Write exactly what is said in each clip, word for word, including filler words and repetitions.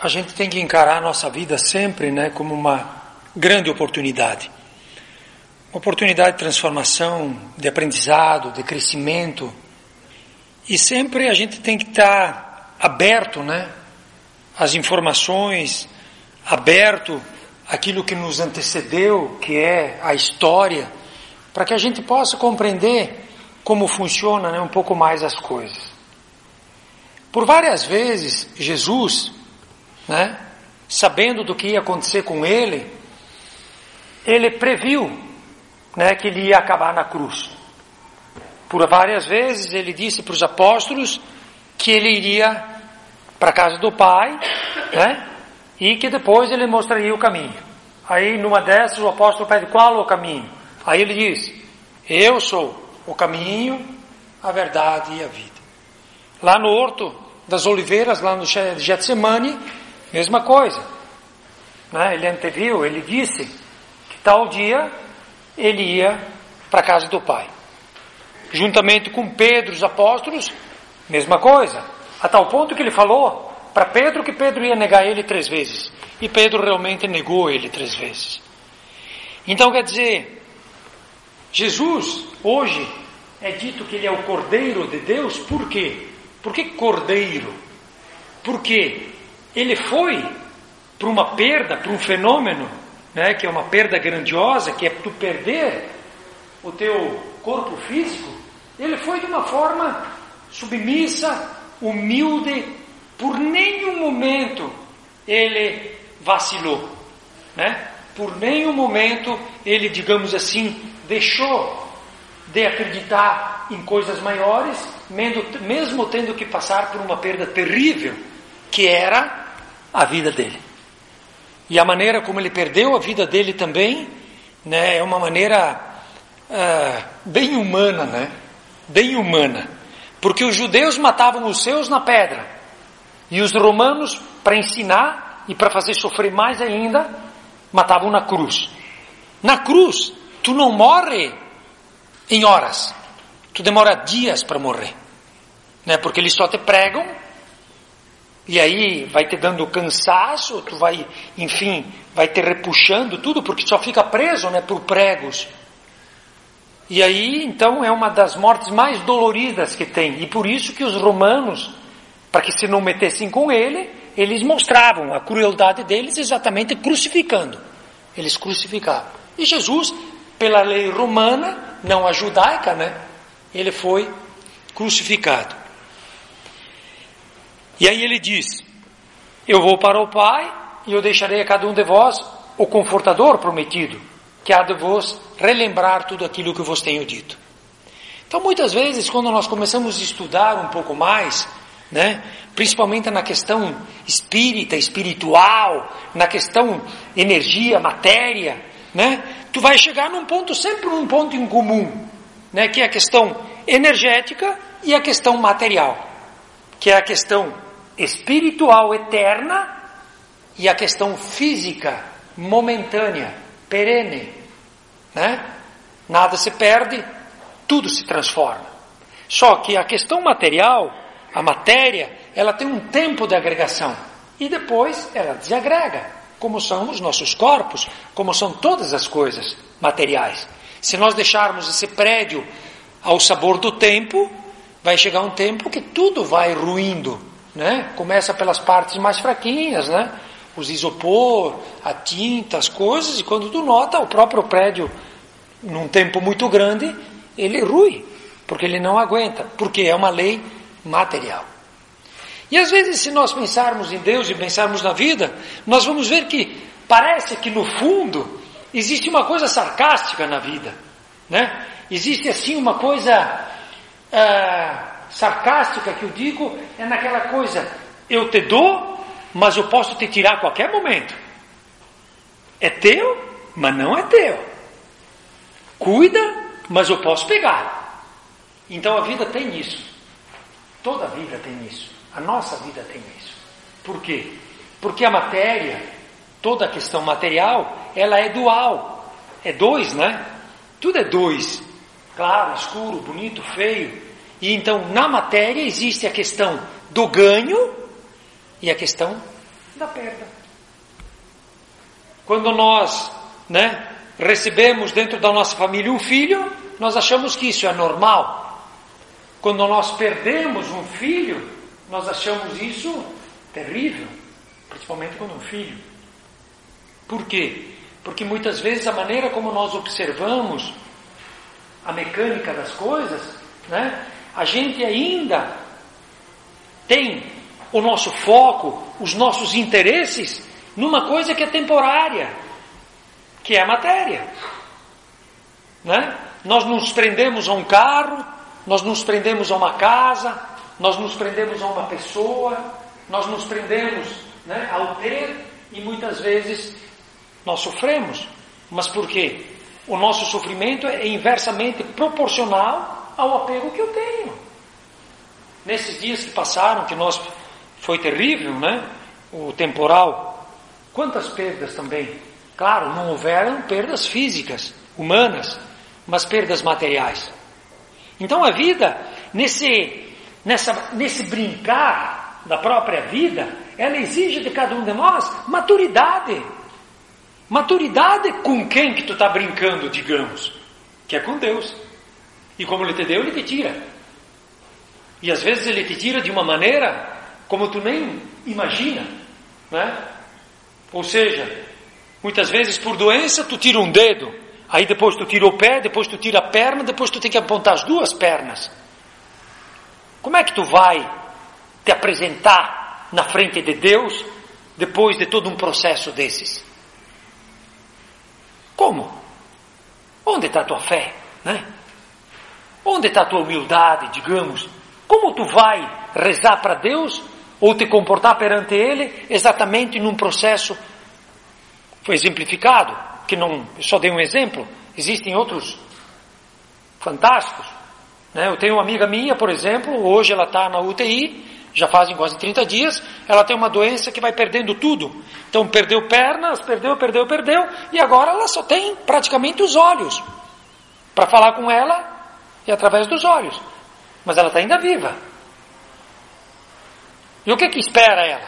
a gente tem que encarar a nossa vida sempre, né, como uma grande oportunidade. Uma oportunidade de transformação, de aprendizado, de crescimento. E sempre a gente tem que estar aberto, né, às informações, aberto àquilo que nos antecedeu, que é a história, para que a gente possa compreender como funciona, né, um pouco mais as coisas. Por várias vezes, Jesus, né, sabendo do que ia acontecer com ele, ele previu, né, que ele ia acabar na cruz. Por várias vezes ele disse para os apóstolos que ele iria para a casa do Pai, né, e que depois ele mostraria o caminho. Aí numa dessas o apóstolo pede: qual é o caminho? Aí ele diz: eu sou o caminho, a verdade e a vida. Lá no Horto das Oliveiras, lá no Getsemane, mesma coisa, né? Ele anteviu, ele disse que tal dia ele ia para a casa do Pai. Juntamente com Pedro, os apóstolos, mesma coisa. A tal ponto que ele falou para Pedro que Pedro ia negar ele três vezes. E Pedro realmente negou ele três vezes. Então quer dizer, Jesus, hoje, é dito que ele é o Cordeiro de Deus. Por quê? Por que Cordeiro? Porque ele foi para uma perda, para um fenômeno, né, que é uma perda grandiosa, que é tu perder o teu corpo físico. Ele foi de uma forma submissa, humilde. Por nenhum momento ele vacilou, né? Por nenhum momento ele, digamos assim, deixou de acreditar em coisas maiores, mesmo tendo que passar por uma perda terrível, que era a vida dele. E a maneira como ele perdeu a vida dele também, né, é uma maneira uh, bem humana, né? Bem humana. Porque os judeus matavam os seus na pedra, e os romanos, para ensinar e para fazer sofrer mais ainda, matavam na cruz. Na cruz, tu não morre em horas, tu demora dias para morrer, né? Porque eles só te pregam, e aí vai te dando cansaço, tu vai, enfim, vai te repuxando tudo, porque só fica preso, né, por pregos. E aí, então, é uma das mortes mais doloridas que tem. E por isso que os romanos, para que se não metessem com ele, eles mostravam a crueldade deles exatamente crucificando. Eles crucificavam. E Jesus, pela lei romana, não a judaica, né, ele foi crucificado. E aí ele diz: eu vou para o Pai e eu deixarei a cada um de vós o Confortador prometido, que há de vos relembrar tudo aquilo que vos tenho dito. Então, muitas vezes, quando nós começamos a estudar um pouco mais, né, principalmente na questão espírita, espiritual, na questão energia, matéria, né, tu vai chegar num ponto, sempre num ponto em comum, né, que é a questão energética e a questão material, que é a questão espiritual eterna e a questão física momentânea, perene, né? Nada se perde, tudo se transforma. Só que a questão material, a matéria, ela tem um tempo de agregação e depois ela desagrega, como são os nossos corpos, como são todas as coisas materiais. Se nós deixarmos esse prédio ao sabor do tempo, vai chegar um tempo que tudo vai ruindo, né? Começa pelas partes mais fraquinhas, né? Os isopor, a tinta, as coisas, e quando tu nota, o próprio prédio, num tempo muito grande, ele rui, porque ele não aguenta, porque é uma lei material. E às vezes, se nós pensarmos em Deus e pensarmos na vida, nós vamos ver que parece que no fundo existe uma coisa sarcástica na vida, né? Existe assim uma coisa ah, sarcástica, que eu digo, é naquela coisa: eu te dou, mas eu posso te tirar a qualquer momento. É teu, mas não é teu. Cuida, mas eu posso pegar. Então a vida tem isso. Toda a vida tem isso. A nossa vida tem isso. Por quê? Porque a matéria, toda a questão material, ela é dual. É dois, né? Tudo é dois. Claro, escuro, bonito, feio. E então na matéria existe a questão do ganho e a questão da perda. Quando nós, né, recebemos dentro da nossa família um filho, nós achamos que isso é normal. Quando nós perdemos um filho, nós achamos isso terrível, principalmente quando um filho. Por quê? Porque muitas vezes a maneira como nós observamos a mecânica das coisas, né, a gente ainda tem o nosso foco, os nossos interesses numa coisa que é temporária, que é a matéria, né? Nós nos prendemos a um carro, nós nos prendemos a uma casa, nós nos prendemos a uma pessoa, nós nos prendemos, né, ao ter, e muitas vezes nós sofremos. Mas por quê? O nosso sofrimento é inversamente proporcional ao apego que eu tenho. Nesses dias que passaram, que nós foi terrível, né? O temporal, quantas perdas também. Claro, não houveram perdas físicas, humanas, mas perdas materiais. Então a vida, nesse, nessa, nesse brincar da própria vida, ela exige de cada um de nós maturidade. Maturidade com quem que tu está brincando, digamos, que é com Deus. E como Ele te deu, Ele te tira. E às vezes Ele te tira de uma maneira como tu nem imagina, né? Ou seja, muitas vezes por doença tu tira um dedo, aí depois tu tira o pé, depois tu tira a perna, depois tu tem que apontar as duas pernas. Como é que tu vai te apresentar na frente de Deus depois de todo um processo desses? Como? Onde está a tua fé, né? Onde está a tua humildade, digamos? Como tu vai rezar para Deus ou te comportar perante Ele exatamente num processo? Foi exemplificado, que não, eu só dei um exemplo, existem outros fantásticos, né? Eu tenho uma amiga minha, por exemplo, hoje ela está na U T I, já fazem quase trinta dias, ela tem uma doença que vai perdendo tudo. Então perdeu pernas, perdeu, perdeu, perdeu, e agora ela só tem praticamente os olhos para falar com ela, e através dos olhos. Mas ela está ainda viva. E o que que espera ela?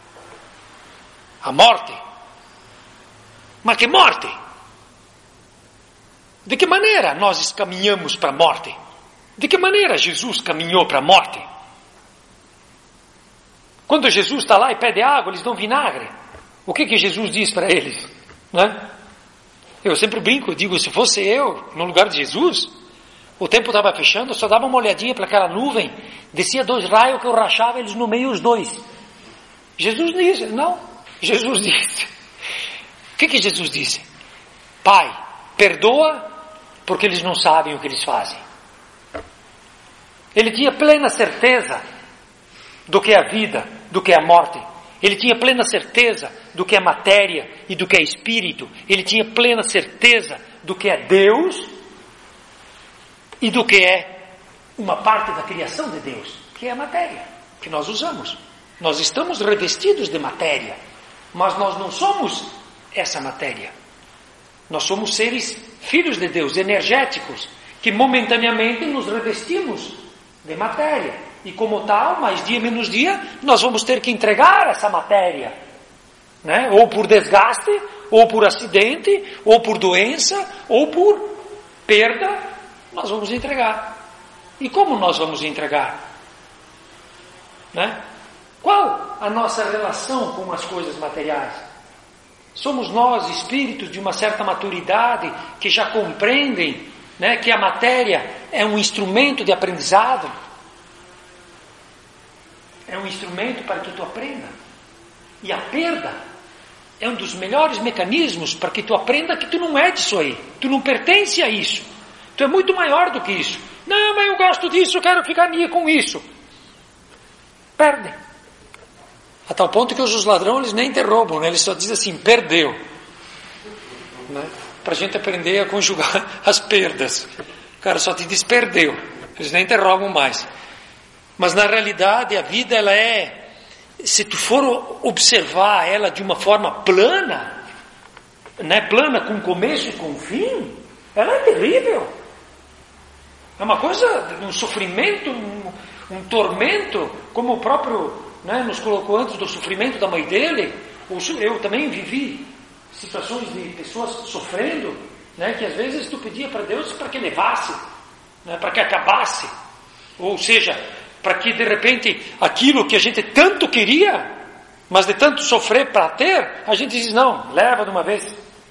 A morte. Mas que morte? De que maneira nós caminhamos para a morte? De que maneira Jesus caminhou para a morte? Quando Jesus está lá e pede água, eles dão vinagre. O que que Jesus diz para eles? Né? Eu sempre brinco, digo, se fosse eu no lugar de Jesus, o tempo estava fechando, eu só dava uma olhadinha para aquela nuvem, descia dois raios que eu rachava eles no meio os dois. Jesus disse, não, Jesus disse. O que que Jesus disse? Pai, perdoa porque eles não sabem o que eles fazem. Ele tinha plena certeza do que é a vida, do que é a morte. Ele tinha plena certeza do que é matéria e do que é espírito. Ele tinha plena certeza do que é Deus e do que é uma parte da criação de Deus, que é a matéria, que nós usamos. Nós estamos revestidos de matéria, mas nós não somos essa matéria. Nós somos seres, filhos de Deus, energéticos, que momentaneamente nos revestimos de matéria. E como tal, mais dia menos dia, nós vamos ter que entregar essa matéria, né? Ou por desgaste, ou por acidente, ou por doença, ou por perda, nós vamos entregar. E como nós vamos entregar? Né? Qual a nossa relação com as coisas materiais? Somos nós, espíritos de uma certa maturidade, que já compreendem, né, que a matéria é um instrumento de aprendizado? É um instrumento para que tu aprenda. E a perda é um dos melhores mecanismos para que tu aprenda que tu não é disso aí. Tu não pertence a isso. Tu é muito maior do que isso. Não, mas eu gosto disso, eu quero ficar com isso. Perde. A tal ponto que os ladrões eles nem interrompem, né? Eles só dizem assim, perdeu. Né? Para a gente aprender a conjugar as perdas. O cara só te diz perdeu. Eles nem interrogam mais. Mas na realidade a vida ela é, se tu for observar ela de uma forma plana, né, plana com começo e com fim, ela é terrível. É uma coisa, um sofrimento, um, um tormento, como o próprio né, nos colocou antes do sofrimento da mãe dele. Eu também vivi situações de pessoas sofrendo, né, que às vezes tu pedia para Deus para que levasse, né, para que acabasse, ou seja, para que de repente aquilo que a gente tanto queria, mas de tanto sofrer para ter, a gente diz não, leva de uma vez.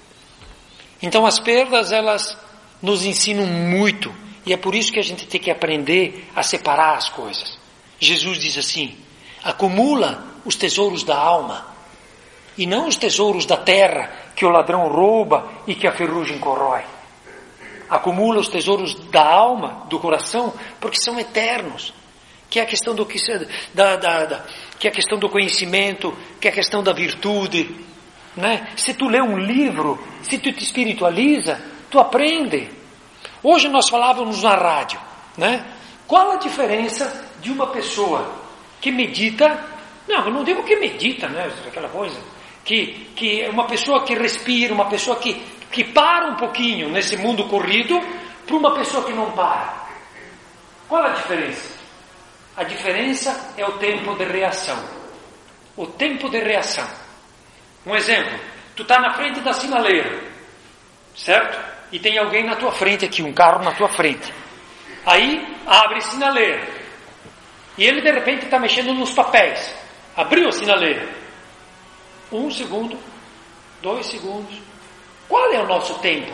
Então as perdas, elas nos ensinam muito, e é por isso que a gente tem que aprender a separar as coisas. Jesus diz assim: acumula os tesouros da alma, e não os tesouros da terra, que o ladrão rouba e que a ferrugem corrói. Acumula os tesouros da alma, do coração, porque são eternos. Que é a questão do, da, da, da, que é a questão do conhecimento, que é a questão da virtude. Né? Se tu lê um livro, se tu te espiritualiza, tu aprende. Hoje nós falávamos na rádio, né? Qual a diferença de uma pessoa que medita? Não, eu não digo que medita, né? Aquela coisa. Que, que é uma pessoa que respira, uma pessoa que, que para um pouquinho nesse mundo corrido, para uma pessoa que não para. Qual a diferença? A diferença é o tempo de reação. O tempo de reação. Um exemplo, tu está na frente da sinaleira, certo? E tem alguém na tua frente aqui, um carro na tua frente. Aí abre a sinaleira. E ele de repente está mexendo nos papéis. Abriu a sinaleira. Um segundo, dois segundos. Qual é o nosso tempo?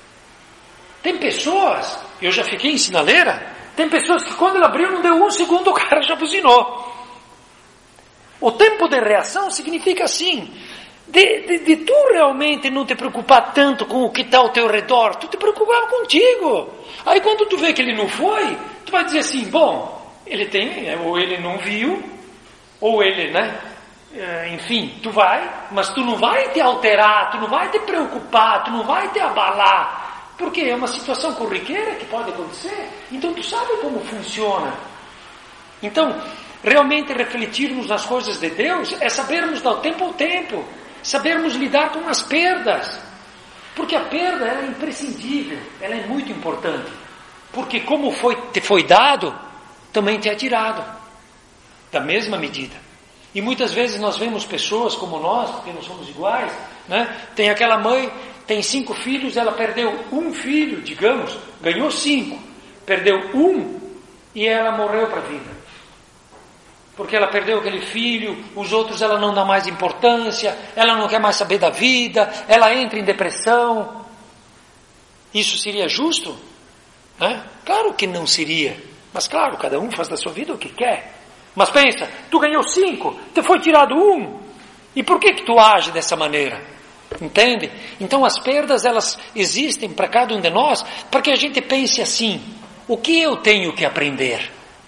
Tem pessoas, eu já fiquei em sinaleira, tem pessoas que quando ele abriu não deu um segundo, o cara já buzinou. O tempo de reação significa assim, de, de, de tu realmente não te preocupar tanto com o que está ao teu redor, tu te preocupava contigo. Aí quando tu vê que ele não foi, tu vai dizer assim, bom, ele tem, ou ele não viu, ou ele, né? Enfim, tu vai, mas tu não vai te alterar, tu não vai te preocupar, tu não vai te abalar, porque é uma situação corriqueira que pode acontecer, então tu sabe como funciona. Então, realmente refletirmos nas coisas de Deus é sabermos dar tempo ao tempo, sabermos lidar com as perdas, porque a perda ela é imprescindível, ela é muito importante, porque como foi, te foi dado, também te é tirado, da mesma medida. E muitas vezes nós vemos pessoas como nós, porque não somos iguais, né? Tem aquela mãe, tem cinco filhos, ela perdeu um filho, digamos, ganhou cinco, perdeu um e ela morreu para a vida. Porque ela perdeu aquele filho, os outros ela não dá mais importância, ela não quer mais saber da vida, ela entra em depressão. Isso seria justo? Né? Claro que não seria, mas claro, cada um faz da sua vida o que quer. Mas pensa, tu ganhou cinco, te foi tirado um. E por que que tu age dessa maneira? Entende? Então as perdas elas existem para cada um de nós, para que a gente pense assim, o que eu tenho que aprender?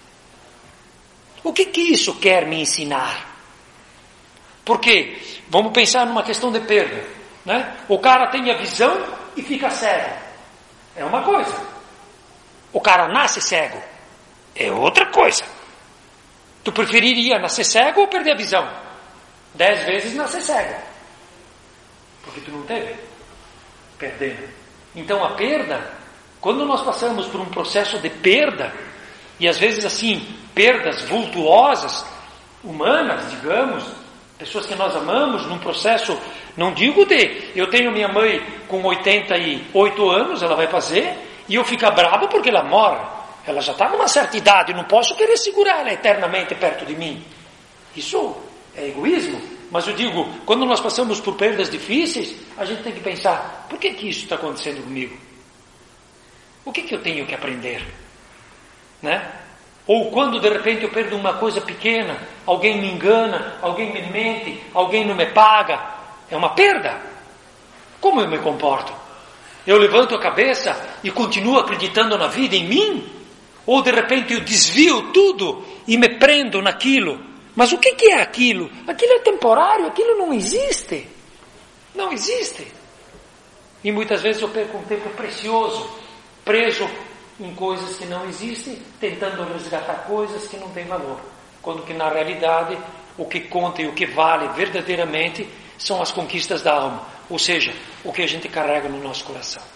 O que que isso quer me ensinar? Porque, vamos pensar numa questão de perda, né? O cara tem a visão e fica cego. É uma coisa. O cara nasce cego. É outra coisa. Tu preferiria nascer cego ou perder a visão? Dez vezes nascer cego. Porque tu não teve. Perdendo. Então a perda, quando nós passamos por um processo de perda, e às vezes assim, perdas vultuosas, humanas, digamos, pessoas que nós amamos, num processo, não digo de, eu tenho minha mãe com oitenta e oito anos, ela vai fazer, e eu ficar bravo porque ela morre. Ela já está numa certa idade, eu não posso querer segurar ela eternamente perto de mim. Isso é egoísmo. Mas eu digo, quando nós passamos por perdas difíceis, a gente tem que pensar, por que que isso está acontecendo comigo? O que que eu tenho que aprender? Né? Ou quando de repente eu perdo uma coisa pequena, alguém me engana, alguém me mente, alguém não me paga, é uma perda. Como eu me comporto? Eu levanto a cabeça e continuo acreditando na vida, em mim? Ou de repente eu desvio tudo e me prendo naquilo. Mas o que que é aquilo? Aquilo é temporário, aquilo não existe. Não existe. E muitas vezes eu perco um tempo precioso, preso em coisas que não existem, tentando resgatar coisas que não têm valor. Quando que na realidade o que conta e o que vale verdadeiramente são as conquistas da alma. Ou seja, o que a gente carrega no nosso coração.